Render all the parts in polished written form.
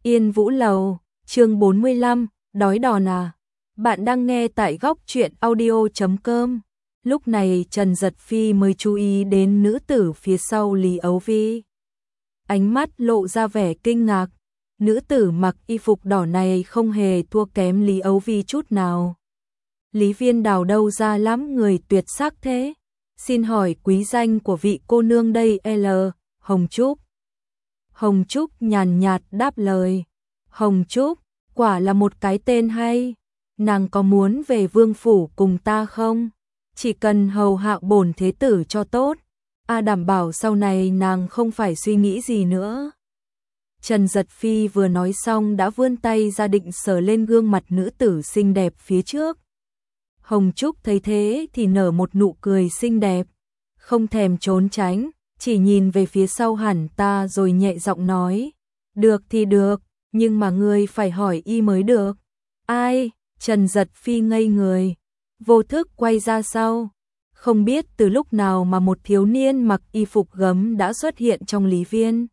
Yên Vũ Lầu, chương 45, đói đòn à? Bạn đang nghe tại góc truyện audio.com. Lúc này Trần Giật Phi mới chú ý đến nữ tử phía sau Lý Ấu Vi. Ánh mắt lộ ra vẻ kinh ngạc. Nữ tử mặc y phục đỏ này không hề thua kém Lý Ấu Vi chút nào. Lý Viên Đào đâu ra lắm người tuyệt sắc thế? Xin hỏi quý danh của vị cô nương đây L. Hồng Trúc. Hồng Trúc nhàn nhạt đáp lời. Hồng Trúc, quả là một cái tên hay. Nàng có muốn về vương phủ cùng ta không? Chỉ cần hầu hạ bổn thế tử cho tốt. Đảm bảo sau này nàng không phải suy nghĩ gì nữa. Trần Giật Phi vừa nói xong đã vươn tay ra định sờ lên gương mặt nữ tử xinh đẹp phía trước. Hồng Trúc thấy thế thì nở một nụ cười xinh đẹp, không thèm trốn tránh, chỉ nhìn về phía sau hẳn ta rồi nhẹ giọng nói, được thì được, nhưng mà ngươi phải hỏi y mới được. Ai? Trần Giật Phi ngây người, vô thức quay ra sau, không biết từ lúc nào mà một thiếu niên mặc y phục gấm đã xuất hiện trong Lý Viên.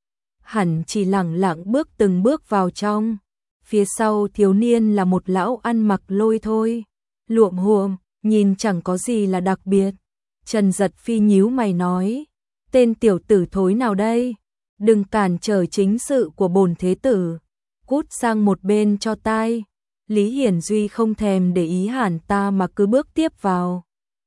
Hẳn chỉ lẳng lặng bước từng bước vào trong, phía sau thiếu niên là một lão ăn mặc lôi thôi. Luộm huộm, nhìn chẳng có gì là đặc biệt. Trần Giật Phi nhíu mày nói, tên tiểu tử thối nào đây? Đừng cản trở chính sự của bổn thế tử, cút sang một bên cho tai. Lý Hiển Duy không thèm để ý hẳn ta mà cứ bước tiếp vào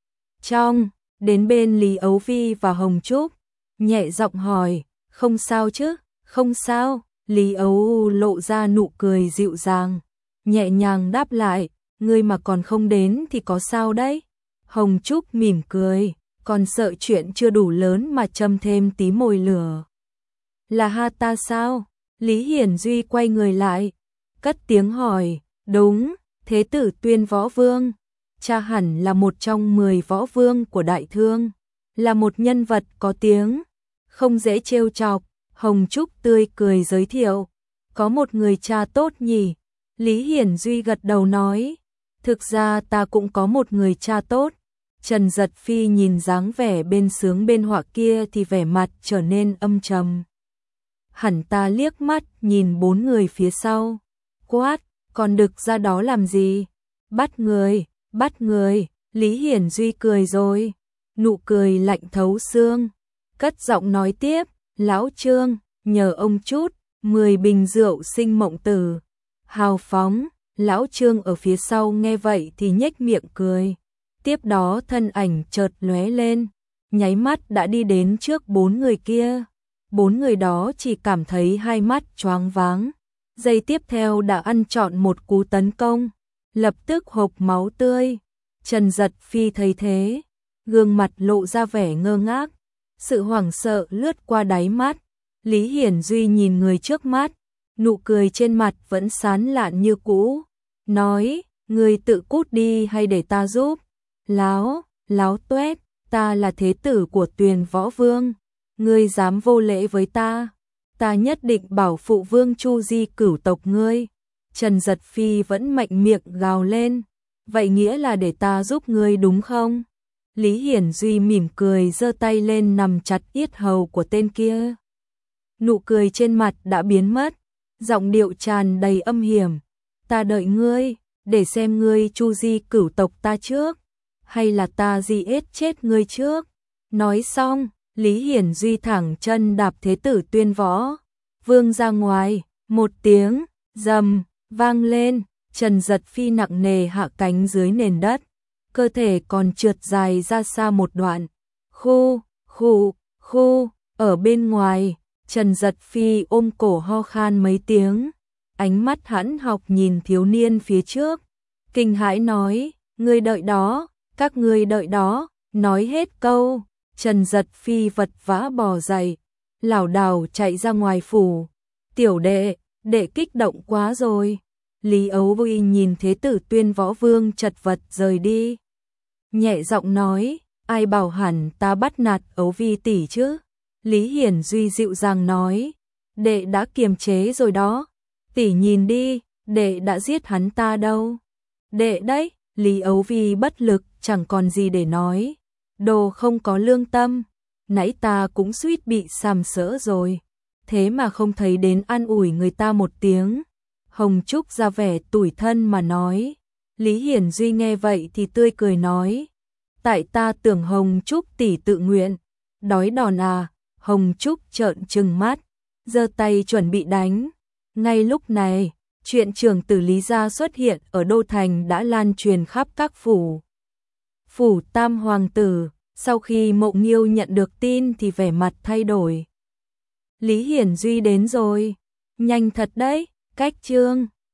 trong, đến bên Lý Ấu Vi và Hồng Trúc, nhẹ giọng hỏi, không sao chứ? Không sao. Lý Ấu lộ ra nụ cười dịu dàng, nhẹ nhàng đáp lại, ngươi mà còn không đến thì có sao đấy? Hồng Trúc mỉm cười, còn sợ chuyện chưa đủ lớn mà châm thêm tí mồi lửa. Là ha ta sao? Lý Hiển Duy quay người lại, cất tiếng hỏi, đúng, thế tử Tuyên Võ Vương, cha hẳn là một trong 10 võ vương của Đại Thương, là một nhân vật có tiếng, không dễ trêu chọc. Hồng Trúc tươi cười giới thiệu, có một người cha tốt nhỉ? Lý Hiển Duy gật đầu nói, thực ra ta cũng có một người cha tốt. Trần Giật Phi nhìn dáng vẻ bên sướng bên họa kia thì vẻ mặt trở nên âm trầm. Hẳn ta liếc mắt nhìn 4 người phía sau, quát, còn đực ra đó làm gì? Bắt người, bắt người. Lý Hiển Duy cười rồi, nụ cười lạnh thấu xương, cất giọng nói tiếp, lão Trương, nhờ ông chút, 10 bình rượu sinh mộng tử. Hào phóng. Lão Trương ở phía sau nghe vậy thì nhếch miệng cười. Tiếp đó thân ảnh chợt lóe lên, nháy mắt đã đi đến trước 4 người kia. 4 người đó chỉ cảm thấy hai mắt choáng váng. Giây tiếp theo đã ăn trọn một cú tấn công, lập tức hộc máu tươi. Trần Giật Phi thấy thế, gương mặt lộ ra vẻ ngơ ngác, sự hoảng sợ lướt qua đáy mắt. Lý Hiển Duy nhìn người trước mắt, nụ cười trên mặt vẫn sán lạn như cũ, nói, ngươi tự cút đi hay để ta giúp? Láo tuét, ta là thế tử của Tuyền Võ Vương, ngươi dám vô lễ với ta, ta nhất định bảo phụ vương chu di cửu tộc ngươi. Trần Giật Phi vẫn mạnh miệng gào lên, vậy nghĩa là để ta giúp ngươi đúng không? Lý Hiển Duy mỉm cười giơ tay lên nằm chặt yết hầu của tên kia. Nụ cười trên mặt đã biến mất, giọng điệu tràn đầy âm hiểm, ta đợi ngươi, để xem ngươi chu di cửu tộc ta trước, hay là ta di ết chết ngươi trước. Nói xong, Lý Hiển Duy thẳng chân đạp thế tử Tuyên Võ Vương ra ngoài, một tiếng rầm vang lên, Trần Giật Phi nặng nề hạ cánh dưới nền đất, cơ thể còn trượt dài ra xa một đoạn. Khu, ở bên ngoài, Trần Giật Phi ôm cổ ho khan mấy tiếng, ánh mắt hãn học nhìn thiếu niên phía trước, kinh hãi nói, ngươi đợi đó, các ngươi đợi đó. Nói hết câu, Trần Giật Phi vật vã bò dậy, lảo đảo chạy ra ngoài phủ. Tiểu đệ kích động quá rồi. Lý Ấu Vi nhìn thế tử Tuyên Võ Vương chật vật rời đi, nhẹ giọng nói, ai bảo hẳn ta bắt nạt Ấu Vi tỷ chứ? Lý Hiển Duy dịu dàng nói, đệ đã kiềm chế rồi đó, tỷ nhìn đi, đệ đã giết hắn ta đâu. Đệ đấy. Lý Ấu Vi bất lực chẳng còn gì để nói, đồ không có lương tâm, nãy ta cũng suýt bị sàm sỡ rồi. thế mà không thấy đến an ủi người ta một tiếng. Hồng Trúc ra vẻ tủi thân mà nói. Lý Hiển Duy nghe vậy thì tươi cười nói, tại ta tưởng Hồng Trúc tỷ tự nguyện. Đói đòn à? Hồng Trúc trợn trừng mắt, giơ tay chuẩn bị đánh. Ngay lúc này, chuyện trưởng tử Lý gia xuất hiện ở Đô Thành đã lan truyền khắp các phủ. Phủ Tam Hoàng tử, sau khi Mộng Nghiêu nhận được tin thì vẻ mặt thay đổi. Lý Hiển Duy đến rồi, nhanh thật đấy, cách chương.